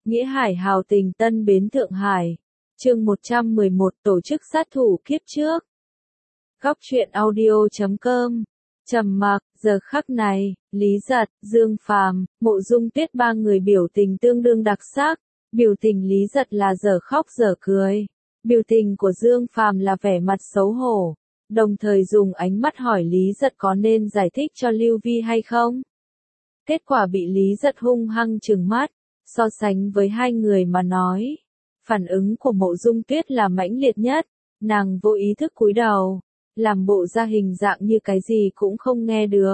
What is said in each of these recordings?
Nghĩa Hải hào tình Tân Bến Thượng Hải. Chương 111 Tổ chức sát thủ kiếp trước. Góc truyện audio.com. Trầm mặc, giờ khắc này, Lý Giật, Dương Phàm, Mộ Dung Tuyết ba người biểu tình tương đương đặc sắc. Biểu tình Lý Giật là dở khóc dở cười. Biểu tình của Dương Phàm là vẻ mặt xấu hổ. Đồng thời dùng ánh mắt hỏi Lý Giật có nên giải thích cho Lưu Vi hay không. Kết quả bị Lý Giật hung hăng trừng mắt. So sánh với hai người mà nói, phản ứng của Mộ Dung Tuyết là mãnh liệt nhất, nàng vô ý thức cúi đầu, làm bộ ra hình dạng như cái gì cũng không nghe được.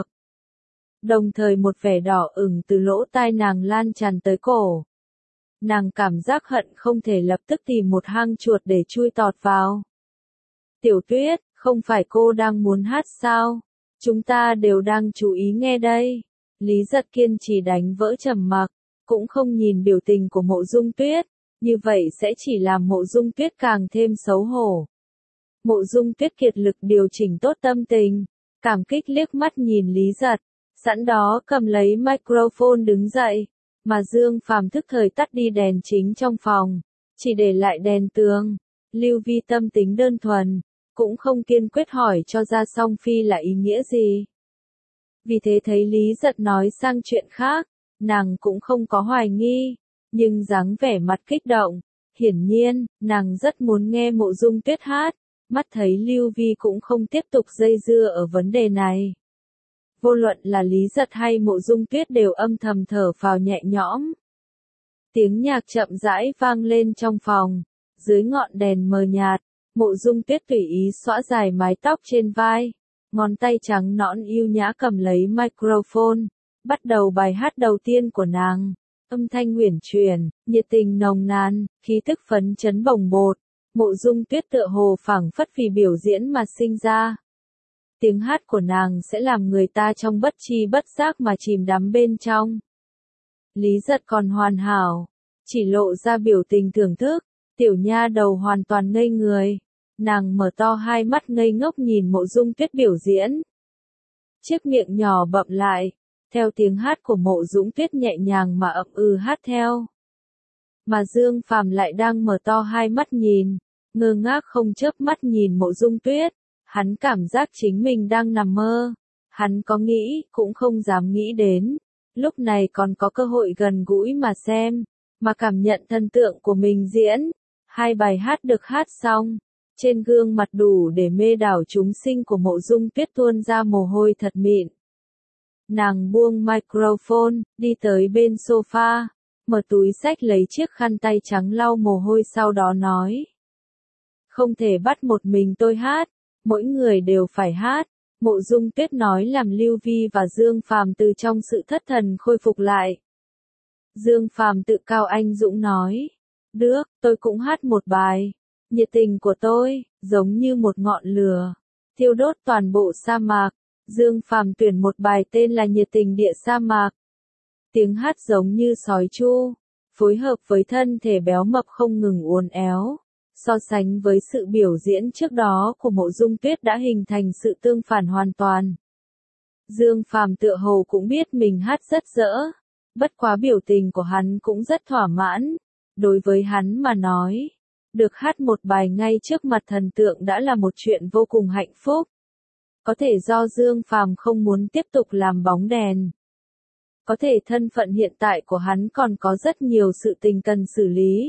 Đồng thời một vẻ đỏ ửng từ lỗ tai nàng lan tràn tới cổ. Nàng cảm giác hận không thể lập tức tìm một hang chuột để chui tọt vào. Tiểu Tuyết, không phải cô đang muốn hát sao? Chúng ta đều đang chú ý nghe đây. Lý Giật kiên trì đánh vỡ trầm mặc. Cũng không nhìn biểu tình của Mộ Dung Tuyết, như vậy sẽ chỉ làm Mộ Dung Tuyết càng thêm xấu hổ. Mộ Dung Tuyết kiệt lực điều chỉnh tốt tâm tình, cảm kích liếc mắt nhìn Lý Giật, sẵn đó cầm lấy microphone đứng dậy, mà Dương Phàm thức thời tắt đi đèn chính trong phòng, chỉ để lại đèn tường. Lưu Vi tâm tính đơn thuần, cũng không kiên quyết hỏi cho ra song phi là ý nghĩa gì. Vì thế thấy Lý Giật nói sang chuyện khác, nàng cũng không có hoài nghi, nhưng dáng vẻ mặt kích động, hiển nhiên, nàng rất muốn nghe Mộ Dung Tuyết hát, mắt thấy Lưu Vi cũng không tiếp tục dây dưa ở vấn đề này. Vô luận là Lý Giật hay Mộ Dung Tuyết đều âm thầm thở phào nhẹ nhõm. Tiếng nhạc chậm rãi vang lên trong phòng, dưới ngọn đèn mờ nhạt, Mộ Dung Tuyết tùy ý xõa dài mái tóc trên vai, ngón tay trắng nõn yêu nhã cầm lấy microphone. Bắt đầu bài hát đầu tiên của nàng, âm thanh uyển chuyển, nhiệt tình nồng nàn, khí tức phấn chấn bồng bột. Mộ Dung Tuyết tựa hồ phảng phất vì biểu diễn mà sinh ra. Tiếng hát của nàng sẽ làm người ta trong bất tri bất giác mà chìm đắm bên trong. Lý Giật còn hoàn hảo, chỉ lộ ra biểu tình thưởng thức, tiểu nha đầu hoàn toàn ngây người. Nàng mở to hai mắt ngây ngốc nhìn Mộ Dung Tuyết biểu diễn. Chiếc miệng nhỏ bậm lại. Theo tiếng hát của Mộ Dung Tuyết nhẹ nhàng mà ậm hát theo. Mà Dương Phàm lại đang mở to hai mắt nhìn, ngơ ngác không chớp mắt nhìn Mộ Dung Tuyết, hắn cảm giác chính mình đang nằm mơ, hắn có nghĩ, cũng không dám nghĩ đến, lúc này còn có cơ hội gần gũi mà xem, mà cảm nhận thần tượng của mình diễn. Hai bài hát được hát xong, trên gương mặt đủ để mê đảo chúng sinh của Mộ Dung Tuyết tuôn ra mồ hôi thật mịn. Nàng buông microphone, đi tới bên sofa, mở túi xách lấy chiếc khăn tay trắng lau mồ hôi sau đó nói. Không thể bắt một mình tôi hát, mỗi người đều phải hát. Mộ Dung Tuyết nói làm Lưu Vi và Dương Phàm từ trong sự thất thần khôi phục lại. Dương Phàm tự cao anh dũng nói. Được, tôi cũng hát một bài. Nhiệt tình của tôi, giống như một ngọn lửa, thiêu đốt toàn bộ sa mạc. Dương Phàm tuyển một bài tên là Nhiệt tình địa sa mạc. Tiếng hát giống như sói chu, phối hợp với thân thể béo mập không ngừng uốn éo. So sánh với sự biểu diễn trước đó của Mộ Dung Tuyết đã hình thành sự tương phản hoàn toàn. Dương Phàm tựa hồ cũng biết mình hát rất dở, bất quá biểu tình của hắn cũng rất thỏa mãn. Đối với hắn mà nói, được hát một bài ngay trước mặt thần tượng đã là một chuyện vô cùng hạnh phúc. Có thể do Dương Phàm không muốn tiếp tục làm bóng đèn. Có thể thân phận hiện tại của hắn còn có rất nhiều sự tình cần xử lý.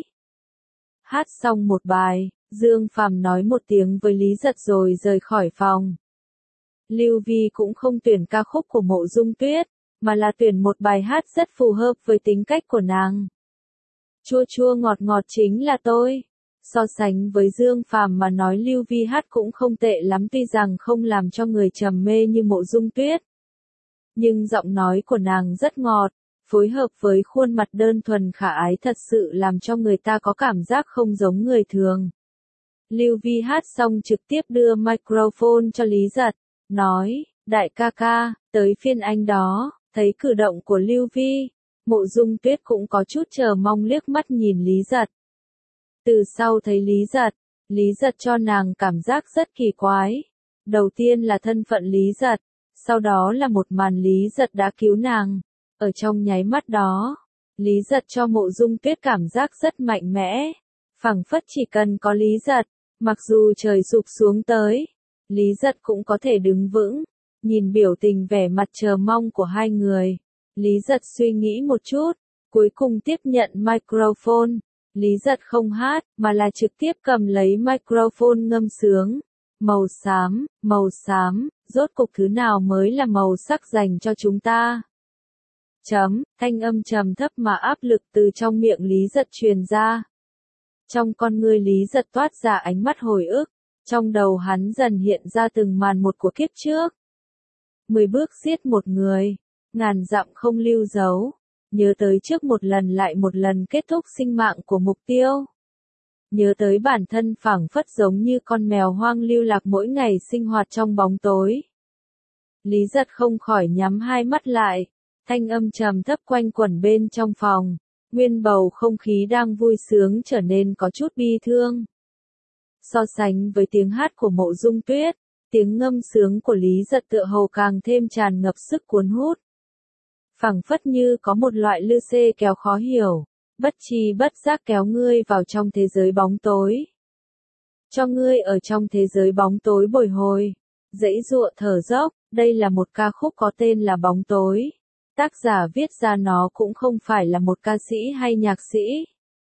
Hát xong một bài, Dương Phàm nói một tiếng với Lý Giật rồi rời khỏi phòng. Lưu Vi cũng không tuyển ca khúc của Mộ Dung Tuyết, mà là tuyển một bài hát rất phù hợp với tính cách của nàng. Chua chua ngọt ngọt chính là tôi. So sánh với Dương Phàm mà nói Lưu Vi hát cũng không tệ lắm tuy rằng không làm cho người trầm mê như Mộ Dung Tuyết. Nhưng giọng nói của nàng rất ngọt, phối hợp với khuôn mặt đơn thuần khả ái thật sự làm cho người ta có cảm giác không giống người thường. Lưu Vi hát xong trực tiếp đưa microphone cho Lý Giật, nói, đại ca ca, tới phiên anh đó. Thấy cử động của Lưu Vi, Mộ Dung Tuyết cũng có chút chờ mong liếc mắt nhìn Lý Giật. Từ sau thấy Lý Giật cho nàng cảm giác rất kỳ quái. Đầu tiên là thân phận Lý Giật, sau đó là một màn Lý Giật đã cứu nàng. Ở trong nháy mắt đó, Lý Giật cho Mộ Dung Tuyết cảm giác rất mạnh mẽ. Phảng phất chỉ cần có Lý Giật, mặc dù trời sụp xuống tới, Lý Giật cũng có thể đứng vững. Nhìn biểu tình vẻ mặt chờ mong của hai người, Lý Giật suy nghĩ một chút, cuối cùng tiếp nhận microphone. Lý Giật không hát, mà là trực tiếp cầm lấy microphone ngâm sướng. Màu xám, rốt cục thứ nào mới là màu sắc dành cho chúng ta? Thanh âm trầm thấp mà áp lực từ trong miệng Lý Giật truyền ra. Trong con ngươi Lý Giật toát ra ánh mắt hồi ức, trong đầu hắn dần hiện ra từng màn một của kiếp trước. 10 bước giết một người, ngàn dặm không lưu dấu, nhớ tới trước một lần lại một lần kết thúc sinh mạng của mục tiêu. Nhớ tới bản thân phảng phất giống như con mèo hoang lưu lạc mỗi ngày sinh hoạt trong bóng tối. Lý Giật không khỏi nhắm hai mắt lại, thanh âm trầm thấp quanh quẩn bên trong phòng, nguyên bầu không khí đang vui sướng trở nên có chút bi thương. So sánh với tiếng hát của Mộ Dung Tuyết, tiếng ngâm sướng của Lý Giật tựa hồ càng thêm tràn ngập sức cuốn hút. Phảng phất như có một loại lư xê kéo khó hiểu, bất tri bất giác kéo ngươi vào trong thế giới bóng tối. Cho ngươi ở trong thế giới bóng tối bồi hồi, giãy giụa thở dốc. Đây là một ca khúc có tên là Bóng Tối. Tác giả viết ra nó cũng không phải là một ca sĩ hay nhạc sĩ,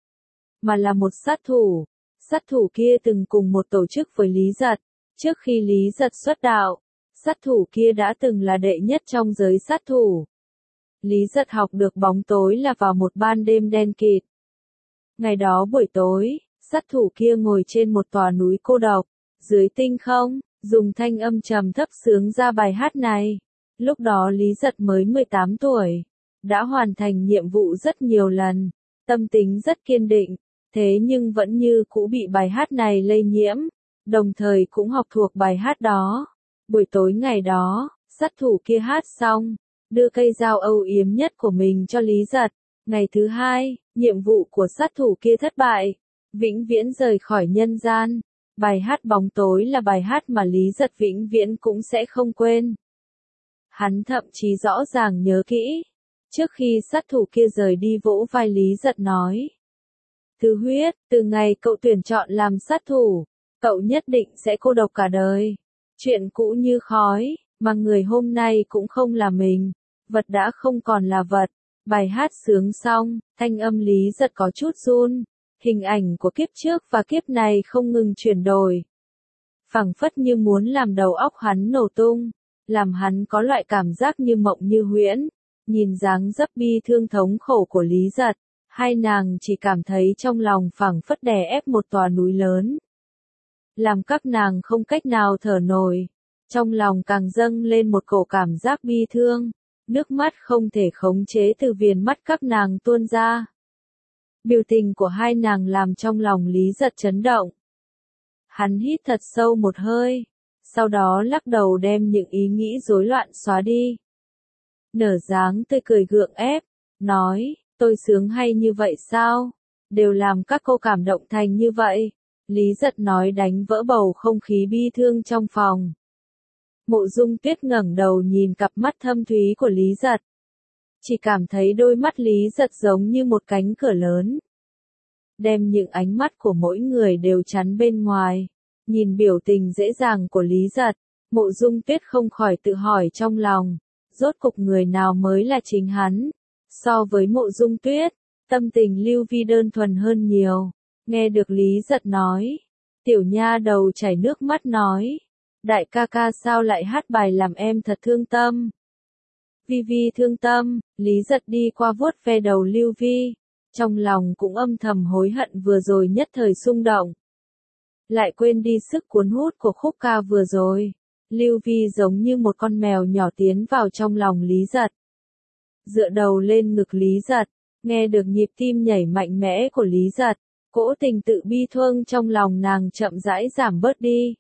mà là một sát thủ. Sát thủ kia từng cùng một tổ chức với Lý Giật. Trước khi Lý Giật xuất đạo, sát thủ kia đã từng là đệ nhất trong giới sát thủ. Lý Giật học được bóng tối là vào một ban đêm đen kịt. Ngày đó buổi tối, sát thủ kia ngồi trên một tòa núi cô độc, dưới tinh không, dùng thanh âm trầm thấp sướng ra bài hát này. Lúc đó Lý Giật mới 18 tuổi, đã hoàn thành nhiệm vụ rất nhiều lần, tâm tính rất kiên định, thế nhưng vẫn như cũ bị bài hát này lây nhiễm, đồng thời cũng học thuộc bài hát đó. Buổi tối ngày đó, sát thủ kia hát xong, đưa cây dao âu yếm nhất của mình cho Lý Giật. Ngày thứ hai, nhiệm vụ của sát thủ kia thất bại, vĩnh viễn rời khỏi nhân gian. Bài hát Bóng Tối là bài hát mà Lý Giật vĩnh viễn cũng sẽ không quên. Hắn thậm chí rõ ràng nhớ kỹ. Trước khi sát thủ kia rời đi vỗ vai Lý Giật nói: Thứ Huyết, từ ngày cậu tuyển chọn làm sát thủ, cậu nhất định sẽ cô độc cả đời. Chuyện cũ như khói, mà người hôm nay cũng không là mình. Vật đã không còn là vật. Bài hát sướng xong, thanh âm Lý Giật có chút run. Hình ảnh của kiếp trước và kiếp này không ngừng chuyển đổi. Phảng phất như muốn làm đầu óc hắn nổ tung, làm hắn có loại cảm giác như mộng như huyễn. Nhìn dáng dấp bi thương thống khổ của Lý Giật, hai nàng chỉ cảm thấy trong lòng phảng phất đè ép một tòa núi lớn, làm các nàng không cách nào thở nổi. Trong lòng càng dâng lên một cổ cảm giác bi thương, nước mắt không thể khống chế từ viền mắt các nàng tuôn ra. Biểu tình của hai nàng làm trong lòng Lý Giật chấn động. Hắn hít thật sâu một hơi, sau đó lắc đầu đem những ý nghĩ rối loạn xóa đi. Nở dáng tươi cười gượng ép, nói: Tôi sướng hay như vậy sao? Đều làm các cô cảm động thành như vậy. Lý Giật nói đánh vỡ bầu không khí bi thương trong phòng. Mộ Dung Tuyết ngẩng đầu nhìn cặp mắt thâm thúy của Lý Giật. Chỉ cảm thấy đôi mắt Lý Giật giống như một cánh cửa lớn, đem những ánh mắt của mỗi người đều chắn bên ngoài. Nhìn biểu tình dễ dàng của Lý Giật, Mộ Dung Tuyết không khỏi tự hỏi trong lòng, rốt cục người nào mới là chính hắn. So với Mộ Dung Tuyết, tâm tình Lưu Vi đơn thuần hơn nhiều. Nghe được Lý Giật nói, tiểu nha đầu chảy nước mắt nói: Đại ca ca sao lại hát bài làm em thật thương tâm. Vi Vi thương tâm. Lý Giật đi qua vuốt ve đầu Lưu Vi, trong lòng cũng âm thầm hối hận vừa rồi nhất thời xung động, lại quên đi sức cuốn hút của khúc ca vừa rồi. Lưu Vi giống như một con mèo nhỏ tiến vào trong lòng Lý Giật, dựa đầu lên ngực Lý Giật, nghe được nhịp tim nhảy mạnh mẽ của Lý Giật, cỗ tình tự bi thương trong lòng nàng chậm rãi giảm bớt đi.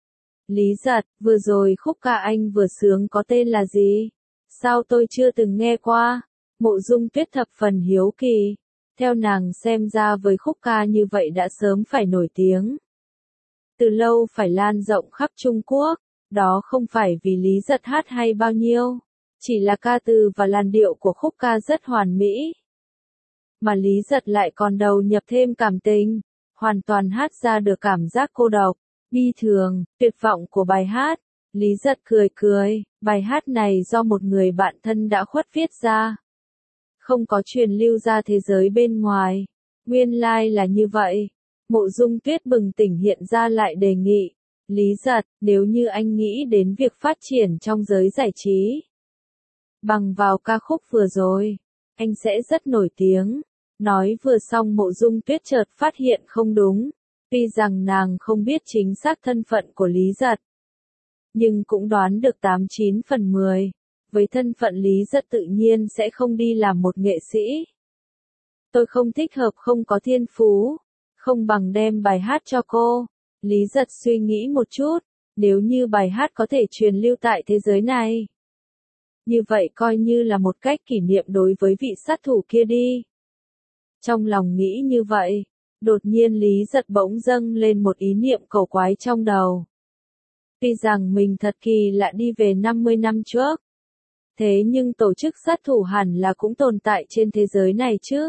Lý Giật, vừa rồi khúc ca anh vừa sướng có tên là gì? Sao tôi chưa từng nghe qua? Mộ Dung Tuyết thập phần hiếu kỳ. Theo nàng xem ra với khúc ca như vậy đã sớm phải nổi tiếng, từ lâu phải lan rộng khắp Trung Quốc. Đó không phải vì Lý Giật hát hay bao nhiêu, chỉ là ca từ và làn điệu của khúc ca rất hoàn mỹ. mà Lý Giật lại còn đầu nhập thêm cảm tình, hoàn toàn hát ra được cảm giác cô độc, bi thường, tuyệt vọng của bài hát. Lý Giật cười cười, bài hát này do một người bạn thân đã khuất viết ra, không có truyền lưu ra thế giới bên ngoài. Nguyên lai là như vậy. Mộ Dung Tuyết bừng tỉnh hiện ra lại đề nghị, Lý Giật, nếu như anh nghĩ đến việc phát triển trong giới giải trí, bằng vào ca khúc vừa rồi, anh sẽ rất nổi tiếng. Nói vừa xong Mộ Dung Tuyết chợt phát hiện không đúng, tuy rằng nàng không biết chính xác thân phận của Lý Giật, nhưng cũng đoán được 89 phần 10. Với thân phận Lý Giật tự nhiên sẽ không đi làm một nghệ sĩ. Tôi không thích hợp, không có thiên phú, không bằng đem bài hát cho cô. Lý Giật suy nghĩ một chút, nếu như bài hát có thể truyền lưu tại thế giới này, như vậy coi như là một cách kỷ niệm đối với vị sát thủ kia đi. Trong lòng nghĩ như vậy, đột nhiên Lý Giật bỗng dâng lên một ý niệm cầu quái trong đầu. Tuy rằng mình thật kỳ lạ đi về 50 năm trước, thế nhưng tổ chức sát thủ hẳn là cũng tồn tại trên thế giới này chứ.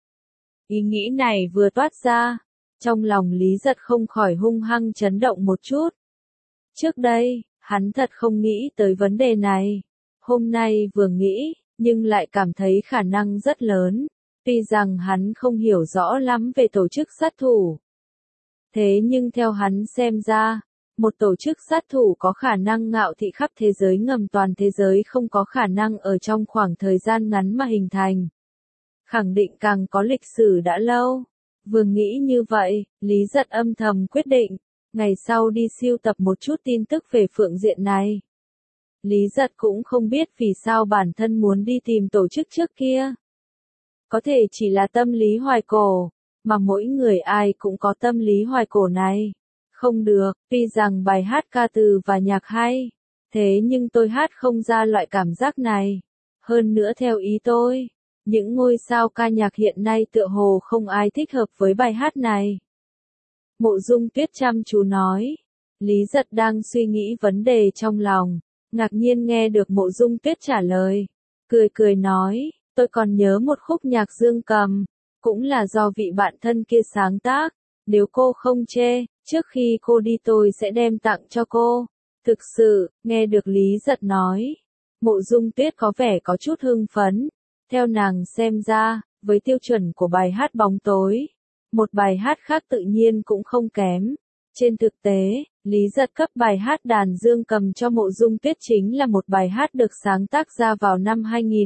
Ý nghĩ này vừa toát ra, trong lòng Lý Giật không khỏi hung hăng chấn động một chút. Trước đây, hắn thật không nghĩ tới vấn đề này. Hôm nay vừa nghĩ, nhưng lại cảm thấy khả năng rất lớn. Tuy rằng hắn không hiểu rõ lắm về tổ chức sát thủ. Thế nhưng theo hắn xem ra, một tổ chức sát thủ có khả năng ngạo thị khắp thế giới ngầm toàn thế giới không có khả năng ở trong khoảng thời gian ngắn mà hình thành. Khẳng định càng có lịch sử đã lâu. Vừa nghĩ như vậy, Lý Giật âm thầm quyết định, ngày sau đi sưu tập một chút tin tức về phương diện này. Lý Giật cũng không biết vì sao bản thân muốn đi tìm tổ chức trước kia. Có thể chỉ là tâm lý hoài cổ, mà mỗi người ai cũng có tâm lý hoài cổ này. Không được, tuy rằng bài hát ca từ và nhạc hay, thế nhưng tôi hát không ra loại cảm giác này. Hơn nữa theo ý tôi, những ngôi sao ca nhạc hiện nay tựa hồ không ai thích hợp với bài hát này. Mộ Dung Tuyết chăm chú nói. Lý Giật đang suy nghĩ vấn đề trong lòng, ngạc nhiên nghe được Mộ Dung Tuyết trả lời. Cười cười nói, tôi còn nhớ một khúc nhạc dương cầm, cũng là do vị bạn thân kia sáng tác. Nếu cô không chê, trước khi cô đi tôi sẽ đem tặng cho cô. Thực sự, nghe được Lý Giật nói, Mộ Dung Tuyết có vẻ có chút hưng phấn. Theo nàng xem ra, với tiêu chuẩn của bài hát Bóng Tối, một bài hát khác tự nhiên cũng không kém. Trên thực tế, Lý Giật cấp bài hát đàn dương cầm cho Mộ Dung Tuyết chính là một bài hát được sáng tác ra vào năm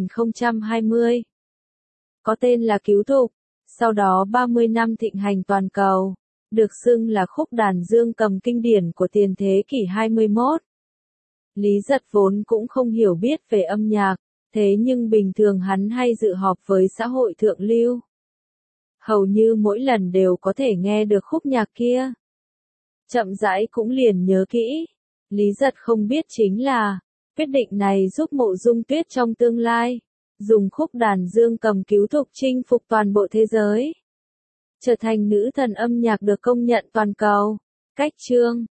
2020. Có tên là Cứu Thục, sau đó 30 năm thịnh hành toàn cầu, được xưng là khúc đàn dương cầm kinh điển của tiền thế kỷ 21. Lý Giật vốn cũng không hiểu biết về âm nhạc, thế nhưng bình thường hắn hay dự họp với xã hội thượng lưu. Hầu như mỗi lần đều có thể nghe được khúc nhạc kia. Chậm rãi cũng liền nhớ kỹ. Lý Giật không biết chính là, quyết định này giúp Mộ Dung Tuyết trong tương lai, dùng khúc đàn dương cầm Cứu Thục chinh phục toàn bộ thế giới. Trở thành nữ thần âm nhạc được công nhận toàn cầu. Cách chương